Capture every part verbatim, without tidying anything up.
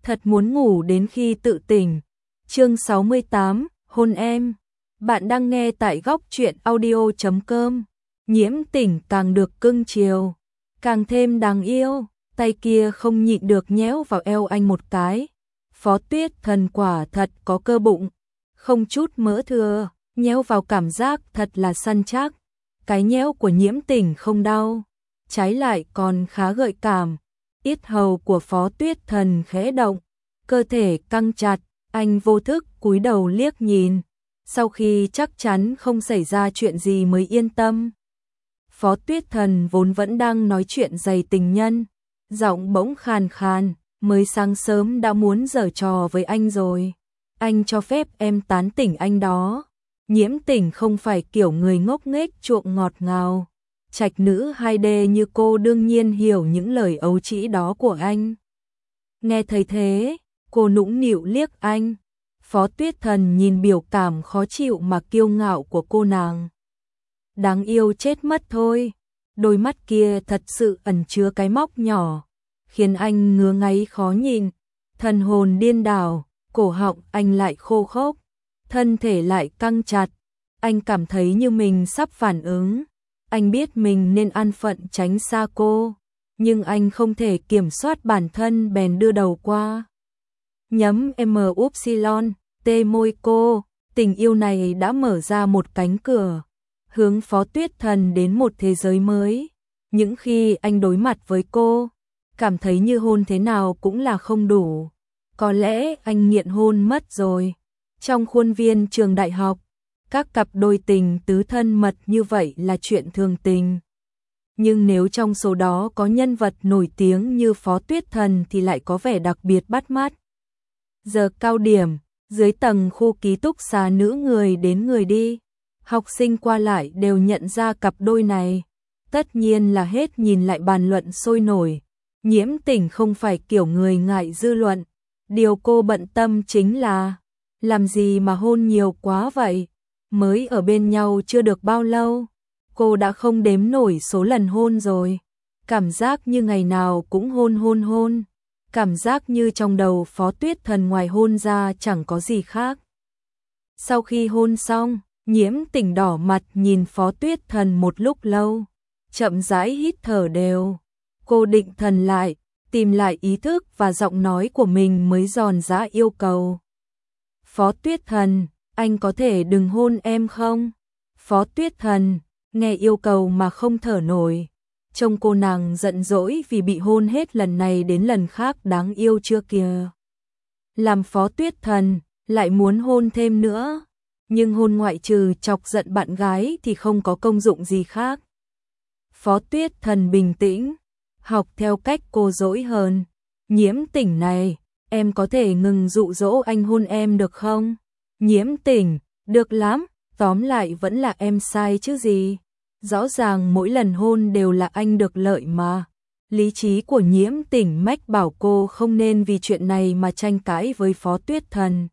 thật muốn ngủ đến khi tự tỉnh. Chương sáu mươi tám, hôn em. Bạn đang nghe tại góc truyện audio chấm com. Nhiễm Tỉnh càng được cưng chiều, càng thêm đáng yêu, tay kia không nhịn được nhéo vào eo anh một cái. Phó Tuyết Thần quả thật có cơ bụng, không chút mỡ thừa, nhéo vào cảm giác thật là săn chắc. Cái nhéo của Nhiễm Tỉnh không đau, trái lại còn khá gợi cảm. Yết hầu của Phó Tuyết Thần khẽ động, cơ thể căng chặt, anh vô thức cúi đầu liếc nhìn, sau khi chắc chắn không xảy ra chuyện gì mới yên tâm. Phó Tuyết Thần vốn vẫn đang nói chuyện giày tình nhân, giọng bỗng khàn khàn, mới sáng sớm đã muốn giở trò với anh rồi. Anh cho phép em tán tỉnh anh đó. Nhiễm Tỉnh không phải kiểu người ngốc nghếch chuộng ngọt ngào. Trạch nữ hai D như cô đương nhiên hiểu những lời ấu trĩ đó của anh. Nghe thấy thế, cô nũng nịu liếc anh. Phó Tuyết Thần nhìn biểu cảm khó chịu mà kiêu ngạo của cô nàng. Đáng yêu chết mất thôi. Đôi mắt kia thật sự ẩn chứa cái móc nhỏ, khiến anh ngứa ngáy khó nhìn. Thần hồn điên đảo, cổ họng anh lại khô khốc, thân thể lại căng chặt. Anh cảm thấy như mình sắp phản ứng. Anh biết mình nên an phận tránh xa cô, nhưng anh không thể kiểm soát bản thân bèn đưa đầu qua. Nhấm M upsilon, tê môi cô, tình yêu này đã mở ra một cánh cửa, hướng Phó Tuyết Thần đến một thế giới mới. Những khi anh đối mặt với cô, cảm thấy như hôn thế nào cũng là không đủ. Có lẽ anh nghiện hôn mất rồi. Trong khuôn viên trường đại học, các cặp đôi tình tứ thân mật như vậy là chuyện thường tình. Nhưng nếu trong số đó có nhân vật nổi tiếng như Phó Tuyết Thần thì lại có vẻ đặc biệt bắt mắt. Giờ cao điểm, dưới tầng khu ký túc xá nữ người đến người đi, học sinh qua lại đều nhận ra cặp đôi này. Tất nhiên là hết nhìn lại bàn luận sôi nổi. Nhiễm Tỉnh không phải kiểu người ngại dư luận. Điều cô bận tâm chính là làm gì mà hôn nhiều quá vậy. Mới ở bên nhau chưa được bao lâu, cô đã không đếm nổi số lần hôn rồi. Cảm giác như ngày nào cũng hôn hôn hôn. Cảm giác như trong đầu Phó Tuyết Thần ngoài hôn ra chẳng có gì khác. Sau khi hôn xong, Nhiễm Tỉnh đỏ mặt nhìn Phó Tuyết Thần một lúc lâu, chậm rãi hít thở đều. Cô định thần lại, tìm lại ý thức và giọng nói của mình mới giòn giã yêu cầu. Phó Tuyết Thần, anh có thể đừng hôn em không? Phó Tuyết Thần, nghe yêu cầu mà không thở nổi. Trông cô nàng giận dỗi vì bị hôn hết lần này đến lần khác đáng yêu chưa kìa. Làm Phó Tuyết Thần, lại muốn hôn thêm nữa. Nhưng hôn ngoại trừ chọc giận bạn gái thì không có công dụng gì khác. Phó Tuyết Thần bình tĩnh, học theo cách cô dỗi hơn. Nhiễm Tỉnh này, em có thể ngừng dụ dỗ anh hôn em được không? Nhiễm Tỉnh, được lắm, tóm lại vẫn là em sai chứ gì. Rõ ràng mỗi lần hôn đều là anh được lợi mà. Lý trí của Nhiễm Tỉnh mách bảo cô không nên vì chuyện này mà tranh cãi với Phó Tuyết Thần.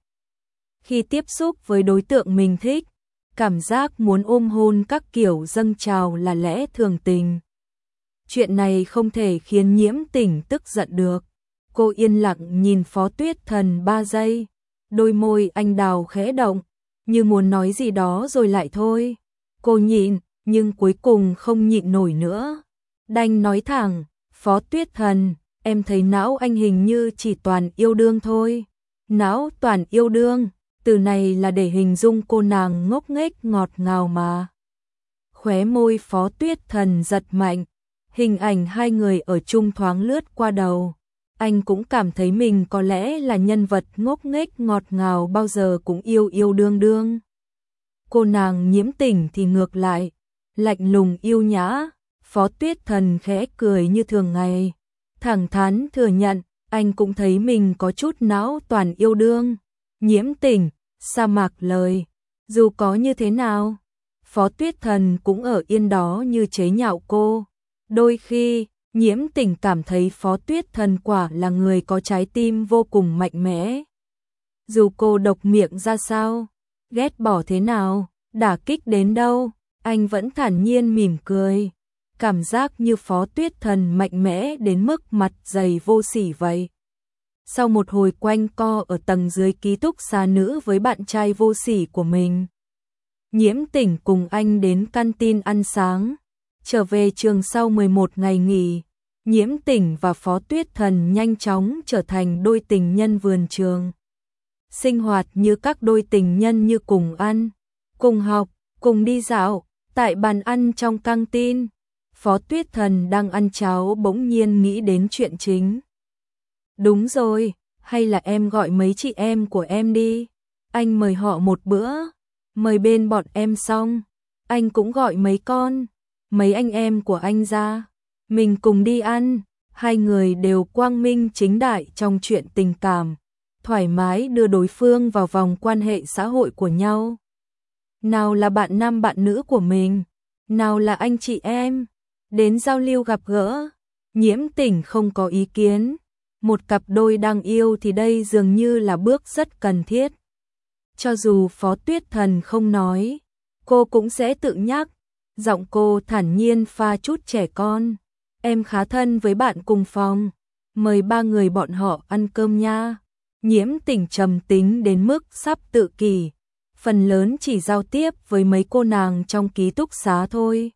Khi tiếp xúc với đối tượng mình thích, cảm giác muốn ôm hôn các kiểu dâng trào là lẽ thường tình. Chuyện này không thể khiến Nhiễm Tỉnh tức giận được. Cô yên lặng nhìn Phó Tuyết Thần ba giây, đôi môi anh đào khẽ động, như muốn nói gì đó rồi lại thôi. Cô nhịn, nhưng cuối cùng không nhịn nổi nữa. Đành nói thẳng, Phó Tuyết Thần, em thấy não anh hình như chỉ toàn yêu đương thôi. Não toàn yêu đương, từ này là để hình dung cô nàng ngốc nghếch ngọt ngào mà. Khóe môi Phó Tuyết Thần giật mạnh, hình ảnh hai người ở chung thoáng lướt qua đầu. Anh cũng cảm thấy mình có lẽ là nhân vật ngốc nghếch ngọt ngào bao giờ cũng yêu yêu đương đương. Cô nàng Nhiễm Tỉnh thì ngược lại, lạnh lùng yêu nhã. Phó Tuyết Thần khẽ cười như thường ngày, thẳng thắn thừa nhận, anh cũng thấy mình có chút não toàn yêu đương. Nhiễm Tỉnh, sa mạc lời, dù có như thế nào, Phó Tuyết Thần cũng ở yên đó như chế nhạo cô. Đôi khi, Nhiễm Tỉnh cảm thấy Phó Tuyết Thần quả là người có trái tim vô cùng mạnh mẽ. Dù cô độc miệng ra sao, ghét bỏ thế nào, đả kích đến đâu, anh vẫn thản nhiên mỉm cười. Cảm giác như Phó Tuyết Thần mạnh mẽ đến mức mặt dày vô sỉ vậy. Sau một hồi quanh co ở tầng dưới ký túc xá nữ với bạn trai vô sỉ của mình, Nhiễm Tỉnh cùng anh đến canteen ăn sáng. Trở về trường sau mười một ngày nghỉ, Nhiễm Tỉnh và Phó Tuyết Thần nhanh chóng trở thành đôi tình nhân vườn trường. Sinh hoạt như các đôi tình nhân như cùng ăn, cùng học, cùng đi dạo. Tại bàn ăn trong căng tin, Phó Tuyết Thần đang ăn cháo bỗng nhiên nghĩ đến chuyện chính. Đúng rồi, hay là em gọi mấy chị em của em đi. Anh mời họ một bữa, mời bên bọn em xong, anh cũng gọi mấy con, mấy anh em của anh ra, mình cùng đi ăn. Hai người đều quang minh chính đại trong chuyện tình cảm, thoải mái đưa đối phương vào vòng quan hệ xã hội của nhau. Nào là bạn nam bạn nữ của mình, nào là anh chị em, đến giao lưu gặp gỡ. Nhiễm Tỉnh không có ý kiến, một cặp đôi đang yêu thì đây dường như là bước rất cần thiết. Cho dù Phó Tuyết Thần không nói, cô cũng sẽ tự nhắc, giọng cô thản nhiên pha chút trẻ con. Em khá thân với bạn cùng phòng, mời ba người bọn họ ăn cơm nha. Nhiễm Tỉnh trầm tính đến mức sắp tự kỷ, phần lớn chỉ giao tiếp với mấy cô nàng trong ký túc xá thôi.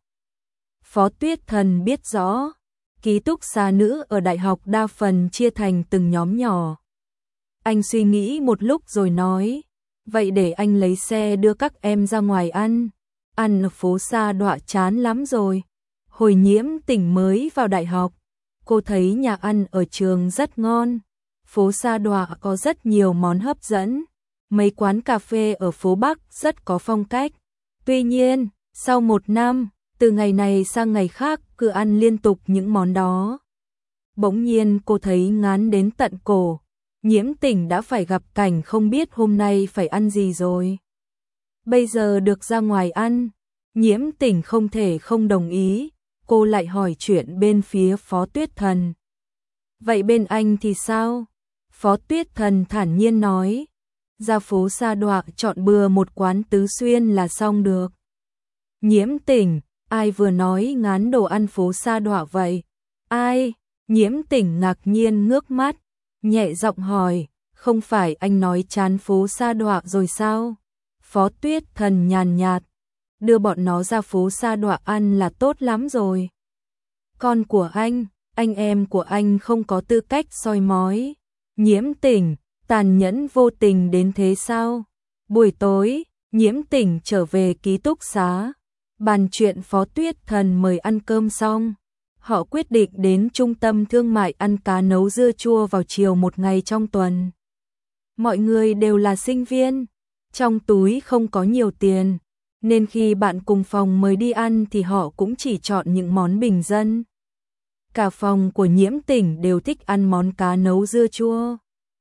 Phó Tuyết Thần biết rõ, ký túc xá nữ ở đại học đa phần chia thành từng nhóm nhỏ. Anh suy nghĩ một lúc rồi nói, vậy để anh lấy xe đưa các em ra ngoài ăn. Ăn ở phố xa đọa chán lắm rồi. Hồi Nhiễm Tỉnh mới vào đại học, cô thấy nhà ăn ở trường rất ngon. Phố xa đọa có rất nhiều món hấp dẫn. Mấy quán cà phê ở phố Bắc rất có phong cách. Tuy nhiên, sau một năm, từ ngày này sang ngày khác cứ ăn liên tục những món đó. Bỗng nhiên cô thấy ngán đến tận cổ. Nhiễm Tỉnh đã phải gặp cảnh không biết hôm nay phải ăn gì rồi. Bây giờ được ra ngoài ăn, Nhiễm Tỉnh không thể không đồng ý. Cô lại hỏi chuyện bên phía Phó Tuyết Thần. Vậy bên anh thì sao? Phó Tuyết Thần thản nhiên nói, ra phố xa đọa chọn bừa một quán tứ xuyên là xong được. Nhiễm Tỉnh, ai vừa nói ngán đồ ăn phố xa đọa vậy? Ai? Nhiễm Tỉnh ngạc nhiên ngước mắt, nhẹ giọng hỏi, không phải anh nói chán phố xa đọa rồi sao? Phó Tuyết Thần nhàn nhạt, đưa bọn nó ra phố xa đọa ăn là tốt lắm rồi. Con của anh, anh em của anh không có tư cách soi mói. Nhiễm Tỉnh, tàn nhẫn vô tình đến thế sao? Buổi tối, Nhiễm Tỉnh trở về ký túc xá, bàn chuyện Phó Tuyết Thần mời ăn cơm xong. Họ quyết định đến trung tâm thương mại ăn cá nấu dưa chua vào chiều một ngày trong tuần. Mọi người đều là sinh viên, trong túi không có nhiều tiền, nên khi bạn cùng phòng mời đi ăn thì họ cũng chỉ chọn những món bình dân. Cả phòng của Nhiễm Tỉnh đều thích ăn món cá nấu dưa chua.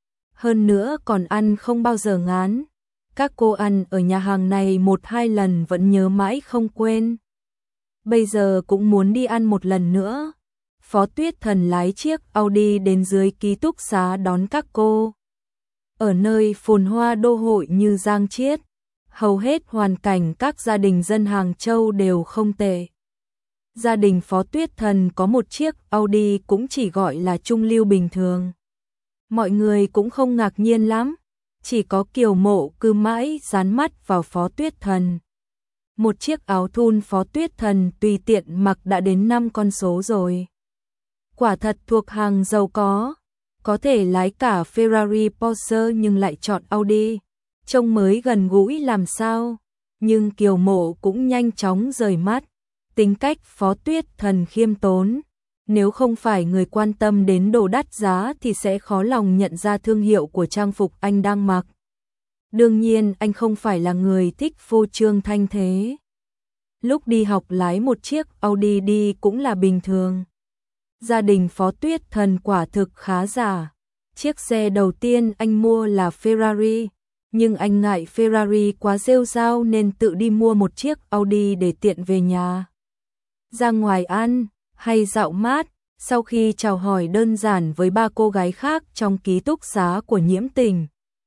Hơn nữa còn ăn không bao giờ ngán. Các cô ăn ở nhà hàng này một hai lần vẫn nhớ mãi không quên. Bây giờ cũng muốn đi ăn một lần nữa. Phó Tuyết Thần lái chiếc Audi đến dưới ký túc xá đón các cô. Ở nơi phồn hoa đô hội như Giang Chiết, hầu hết hoàn cảnh các gia đình dân Hàng Châu đều không tệ. Gia đình Phó Tuyết Thần có một chiếc Audi cũng chỉ gọi là trung lưu bình thường. Mọi người cũng không ngạc nhiên lắm, chỉ có Kiều Mộ cứ mãi dán mắt vào Phó Tuyết Thần. Một chiếc áo thun Phó Tuyết Thần tùy tiện mặc đã đến năm con số rồi. Quả thật thuộc hàng giàu có, có thể lái cả Ferrari Porsche nhưng lại chọn Audi, trông mới gần gũi làm sao. Nhưng Kiều Mộ cũng nhanh chóng rời mắt, tính cách Phó Tuyết Thần khiêm tốn. Nếu không phải người quan tâm đến đồ đắt giá thì sẽ khó lòng nhận ra thương hiệu của trang phục anh đang mặc. Đương nhiên anh không phải là người thích phô trương thanh thế. Lúc đi học lái một chiếc Audi đi cũng là bình thường. Gia đình Phó Tuyết Thần quả thực khá giả. Chiếc xe đầu tiên anh mua là Ferrari, nhưng anh ngại Ferrari quá rêu rao nên tự đi mua một chiếc Audi để tiện về nhà. Ra ngoài ăn hay dạo mát, sau khi chào hỏi đơn giản với ba cô gái khác trong ký túc xá của Nhiễm Tỉnh,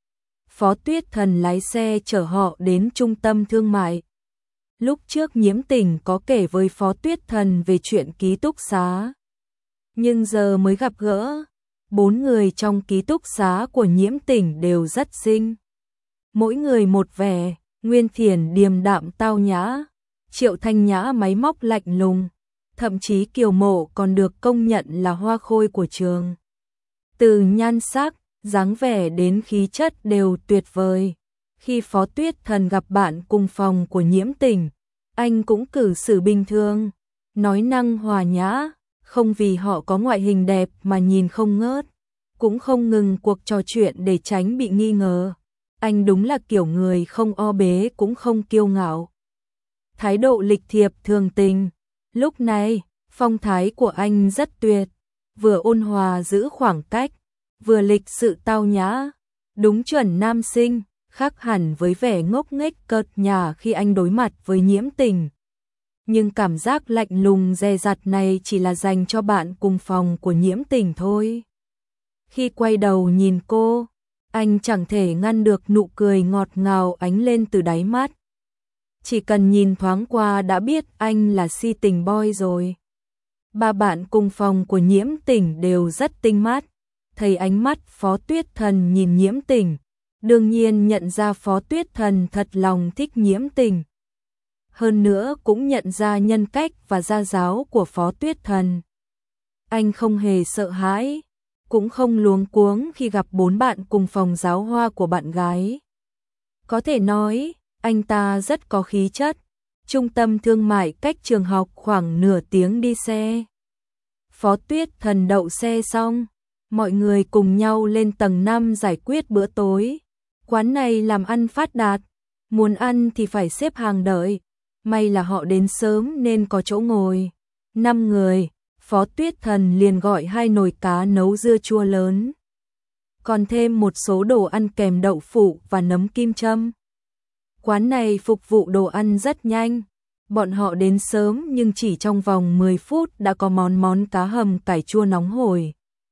Phó Tuyết Thần lái xe chở họ đến trung tâm thương mại. Lúc trước Nhiễm Tỉnh có kể với Phó Tuyết Thần về chuyện ký túc xá, nhưng giờ mới gặp gỡ, Bốn người trong ký túc xá của Nhiễm Tỉnh đều rất xinh. Mỗi người một vẻ, Nguyên Thiển điềm đạm tao nhã, Triệu Thanh Nhã máy móc lạnh lùng, thậm chí Kiều Mộ còn được công nhận là hoa khôi của trường. Từ nhan sắc, dáng vẻ đến khí chất đều tuyệt vời. Khi Phó Tuyết Thần gặp bạn cùng phòng của Nhiễm Tỉnh, anh cũng cử xử bình thường, nói năng hòa nhã, không vì họ có ngoại hình đẹp mà nhìn không ngớt, cũng không ngừng cuộc trò chuyện để tránh bị nghi ngờ. Anh đúng là kiểu người không o bế cũng không kiêu ngạo. Thái độ lịch thiệp thường tình. Lúc này, phong thái của anh rất tuyệt, vừa ôn hòa giữ khoảng cách, vừa lịch sự tao nhã, đúng chuẩn nam sinh, khác hẳn với vẻ ngốc nghếch cợt nhả khi anh đối mặt với Nhiễm Tình. Nhưng cảm giác lạnh lùng dè dặt này chỉ là dành cho bạn cùng phòng của Nhiễm Tình thôi. Khi quay đầu nhìn cô, anh chẳng thể ngăn được nụ cười ngọt ngào ánh lên từ đáy mắt. Chỉ cần nhìn thoáng qua đã biết anh là si tình boy rồi. Ba bạn cùng phòng của Nhiễm Tình đều rất tinh mắt. Thấy ánh mắt Phó Tuyết Thần nhìn Nhiễm Tình, đương nhiên nhận ra Phó Tuyết Thần thật lòng thích Nhiễm Tình. Hơn nữa cũng nhận ra nhân cách và gia giáo của Phó Tuyết Thần. Anh không hề sợ hãi, cũng không luống cuống khi gặp bốn bạn cùng phòng giáo hoa của bạn gái. Có thể nói, anh ta rất có khí chất. Trung tâm thương mại cách trường học khoảng nửa tiếng đi xe. Phó Tuyết Thần đậu xe xong, mọi người cùng nhau lên tầng năm giải quyết bữa tối. Quán này làm ăn phát đạt, muốn ăn thì phải xếp hàng đợi. May là họ đến sớm nên có chỗ ngồi. Năm người, Phó Tuyết Thần liền gọi hai nồi cá nấu dưa chua lớn. Còn thêm một số đồ ăn kèm đậu phụ và nấm kim châm. Quán này phục vụ đồ ăn rất nhanh. Bọn họ đến sớm nhưng chỉ trong vòng mười phút đã có món món cá hầm cải chua nóng hổi.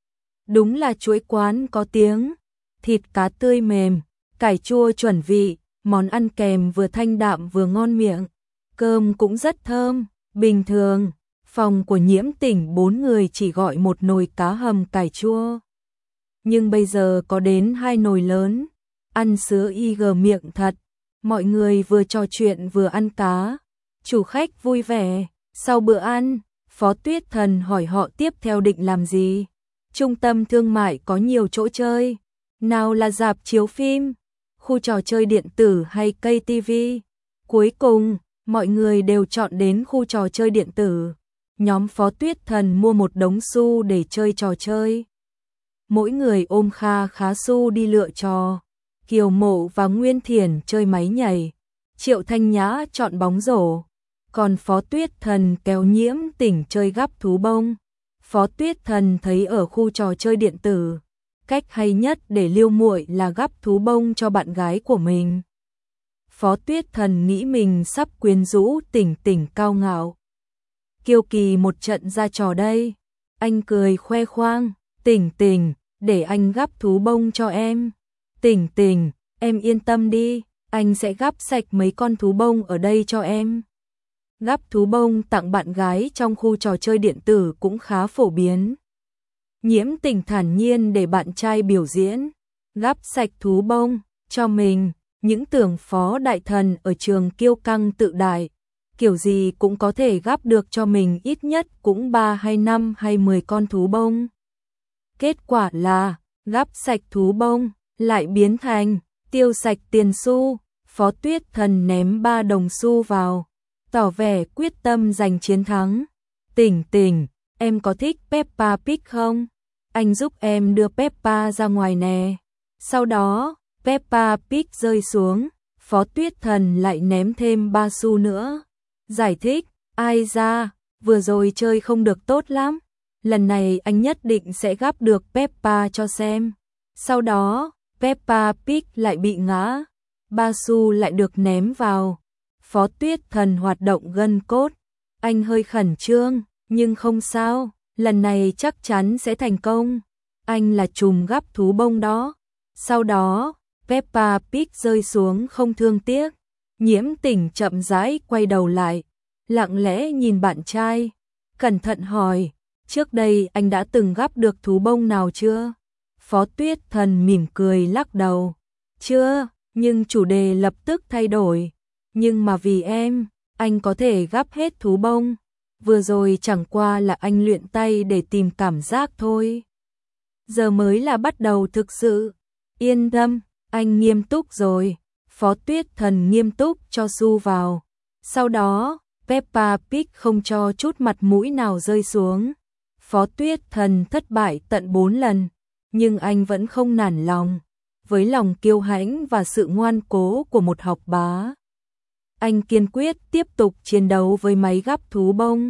Đúng là chuỗi quán có tiếng. Thịt cá tươi mềm, cải chua chuẩn vị, món ăn kèm vừa thanh đạm vừa ngon miệng. Cơm cũng rất thơm. Bình thường, phòng của Nhiễm Tình bốn người chỉ gọi một nồi cá hầm cải chua. Nhưng bây giờ có đến hai nồi lớn. Ăn sứa y gờ miệng thật. Mọi người vừa trò chuyện vừa ăn cá. Chủ khách vui vẻ. Sau bữa ăn, Phó Tuyết Thần hỏi họ tiếp theo định làm gì. Trung tâm thương mại có nhiều chỗ chơi. Nào là rạp chiếu phim, khu trò chơi điện tử hay cây tivi. Cuối cùng, mọi người đều chọn đến khu trò chơi điện tử. Nhóm Phó Tuyết Thần mua một đống xu để chơi trò chơi. Mỗi người ôm kha khá xu đi lựa trò. Kiều Mộ và Nguyên Thiển chơi máy nhảy. Triệu Thanh Nhã chọn bóng rổ. Còn Phó Tuyết Thần kéo Nhiễm Tình chơi gắp thú bông. Phó Tuyết Thần thấy ở khu trò chơi điện tử, cách hay nhất để liêu muội là gắp thú bông cho bạn gái của mình. Phó Tuyết Thần nghĩ mình sắp quyến rũ Tỉnh Tỉnh cao ngạo. Kiêu kỳ một trận ra trò đây. Anh cười khoe khoang, Tỉnh Tỉnh, để anh gắp thú bông cho em. Tỉnh Tỉnh, em yên tâm đi, anh sẽ gắp sạch mấy con thú bông ở đây cho em. Gắp thú bông tặng bạn gái trong khu trò chơi điện tử cũng khá phổ biến. Nhiễm Tình thản nhiên để bạn trai biểu diễn, gắp sạch thú bông cho mình. Những tưởng Phó Đại Thần ở trường kiêu căng tự đại, kiểu gì cũng có thể gắp được cho mình ít nhất cũng ba hay năm hay mười con thú bông. Kết quả là, gắp sạch thú bông, lại biến thành, tiêu sạch tiền xu. Phó Tuyết Thần ném ba đồng xu vào, tỏ vẻ quyết tâm giành chiến thắng. Tỉnh Tỉnh, em có thích Peppa Pig không? Anh giúp em đưa Peppa ra ngoài nè. Sau đó, Peppa Pig rơi xuống, Phó Tuyết Thần lại ném thêm ba xu nữa. Giải thích, ai ra, vừa rồi chơi không được tốt lắm. Lần này anh nhất định sẽ gắp được Peppa cho xem. Sau đó, Peppa Pig lại bị ngã. Ba xu lại được ném vào. Phó Tuyết Thần hoạt động gân cốt. Anh hơi khẩn trương, nhưng không sao, lần này chắc chắn sẽ thành công. Anh là trùm gắp thú bông đó. Sau đó, Peppa Pig rơi xuống không thương tiếc. Nhiễm Tình chậm rãi quay đầu lại, lặng lẽ nhìn bạn trai, cẩn thận hỏi, trước đây anh đã từng gắp được thú bông nào chưa? Phó Tuyết Thần mỉm cười lắc đầu. Chưa, nhưng chủ đề lập tức thay đổi. Nhưng mà vì em, anh có thể gắp hết thú bông. Vừa rồi chẳng qua là anh luyện tay để tìm cảm giác thôi. Giờ mới là bắt đầu thực sự. Yên tâm, anh nghiêm túc rồi. Phó Tuyết Thần nghiêm túc cho Su vào. Sau đó, Peppa Pig không cho chút mặt mũi nào rơi xuống. Phó Tuyết Thần thất bại tận bốn lần, nhưng anh vẫn không nản lòng. Với lòng kiêu hãnh và sự ngoan cố của một học bá, anh kiên quyết tiếp tục chiến đấu với máy gắp thú bông.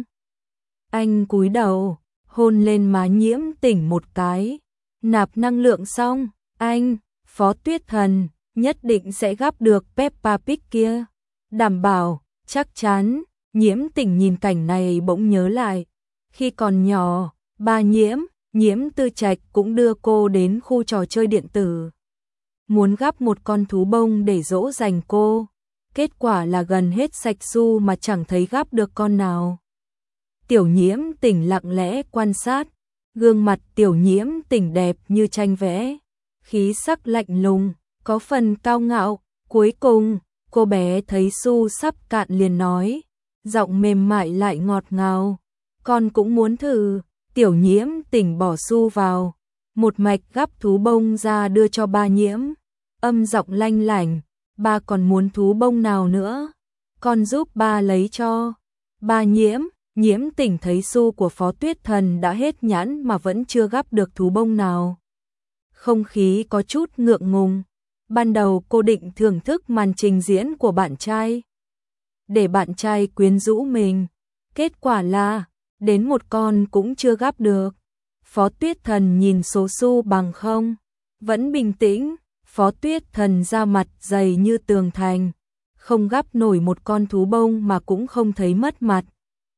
Anh cúi đầu, hôn lên má Nhiễm Tỉnh một cái. Nạp năng lượng xong, anh, Phó Tuyết Thần, nhất định sẽ gắp được Peppa Pig kia. Đảm bảo, chắc chắn. Nhiễm Tỉnh nhìn cảnh này bỗng nhớ lại. Khi còn nhỏ, ba Nhiễm, Nhiễm Tư Trạch cũng đưa cô đến khu trò chơi điện tử. Muốn gắp một con thú bông để dỗ dành cô. Kết quả là gần hết sạch xu mà chẳng thấy gắp được con nào. Tiểu Nhiễm Tỉnh lặng lẽ quan sát. Gương mặt Tiểu Nhiễm Tỉnh đẹp như tranh vẽ. Khí sắc lạnh lùng, có phần cao ngạo. Cuối cùng, cô bé thấy su sắp cạn liền nói. Giọng mềm mại lại ngọt ngào. Con cũng muốn thử. Tiểu Nhiễm Tỉnh bỏ su vào. Một mạch gắp thú bông ra đưa cho ba Nhiễm. Âm giọng lanh lảnh. Ba còn muốn thú bông nào nữa? Con giúp ba lấy cho. Ba Nhiễm, Nhiễm Tỉnh thấy su của Phó Tuyết Thần đã hết nhãn mà vẫn chưa gắp được thú bông nào. Không khí có chút ngượng ngùng. Ban đầu cô định thưởng thức màn trình diễn của bạn trai, để bạn trai quyến rũ mình. Kết quả là, đến một con cũng chưa gắp được. Phó Tuyết Thần nhìn số xu bằng không, vẫn bình tĩnh. Phó Tuyết Thần da mặt dày như tường thành, không gắp nổi một con thú bông mà cũng không thấy mất mặt.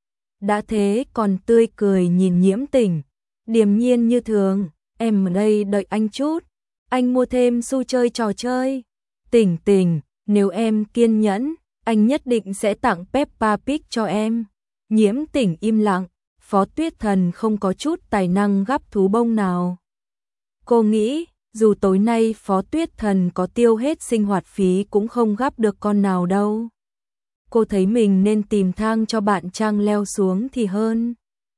Đã thế còn tươi cười nhìn Nhiễm Tỉnh, điềm nhiên như thường. Em ở đây đợi anh chút, anh mua thêm xu chơi trò chơi. Tỉnh Tỉnh, nếu em kiên nhẫn, anh nhất định sẽ tặng Peppa Pig cho em. Nhiễm Tỉnh im lặng. Phó Tuyết Thần không có chút tài năng gắp thú bông nào. Cô nghĩ, dù tối nay Phó Tuyết Thần có tiêu hết sinh hoạt phí cũng không gắp được con nào đâu. Cô thấy mình nên tìm thang cho bạn Trang leo xuống thì hơn.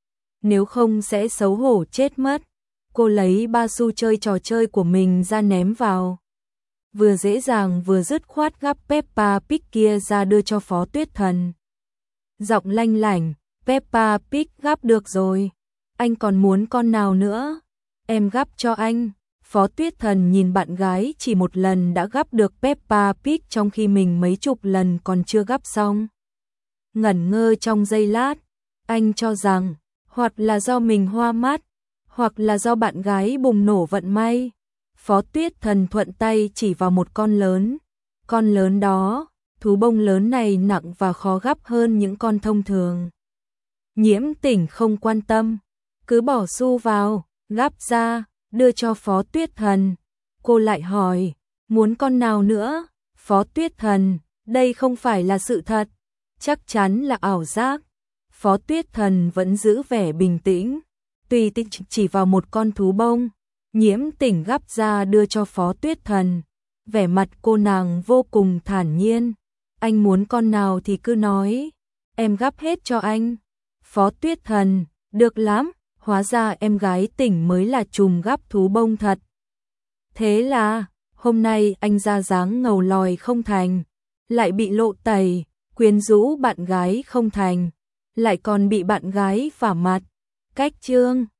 Nếu không sẽ xấu hổ chết mất. Cô lấy ba xu chơi trò chơi của mình ra ném vào. Vừa dễ dàng vừa dứt khoát gắp Peppa Pig kia ra đưa cho Phó Tuyết Thần. Giọng lanh lảnh, Peppa Pig gắp được rồi. Anh còn muốn con nào nữa? Em gắp cho anh. Phó Tuyết Thần nhìn bạn gái chỉ một lần đã gắp được Peppa Pig trong khi mình mấy chục lần còn chưa gắp xong. Ngẩn ngơ trong giây lát, anh cho rằng, hoặc là do mình hoa mắt, hoặc là do bạn gái bùng nổ vận may. Phó Tuyết Thần thuận tay chỉ vào một con lớn. Con lớn đó, thú bông lớn này nặng và khó gắp hơn những con thông thường. Nhiễm Tỉnh không quan tâm, cứ bỏ xu vào, gắp ra, đưa cho Phó Tuyết Thần. Cô lại hỏi, muốn con nào nữa? Phó Tuyết Thần, đây không phải là sự thật, chắc chắn là ảo giác. Phó Tuyết Thần vẫn giữ vẻ bình tĩnh, tùy tiện chỉ vào một con thú bông. Nhiễm Tỉnh gắp ra đưa cho Phó Tuyết Thần. Vẻ mặt cô nàng vô cùng thản nhiên. Anh muốn con nào thì cứ nói, em gắp hết cho anh. Phó Tuyết Thần, được lắm, hóa ra em gái Tỉnh mới là trùm gắp thú bông thật. Thế là, hôm nay anh ra dáng ngầu lòi không thành, lại bị lộ tẩy, quyến rũ bạn gái không thành, lại còn bị bạn gái vả mặt. Cách chương